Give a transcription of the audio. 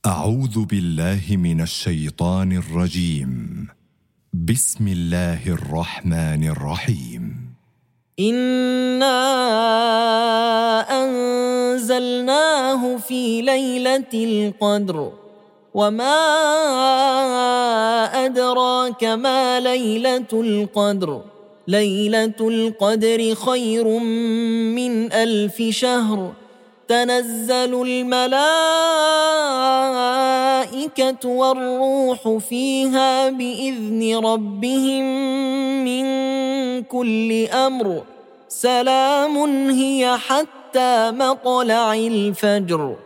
أعوذ بالله من الشيطان الرجيم. بسم الله الرحمن الرحيم. إنا أنزلناه في ليلة القدر وما أدراك ما ليلة القدر ليلة القدر خير من 1000 شهر تنزل الملائكة والروح فيها بإذن ربهم من كل أمر سلام هي حتى مطلع الفجر.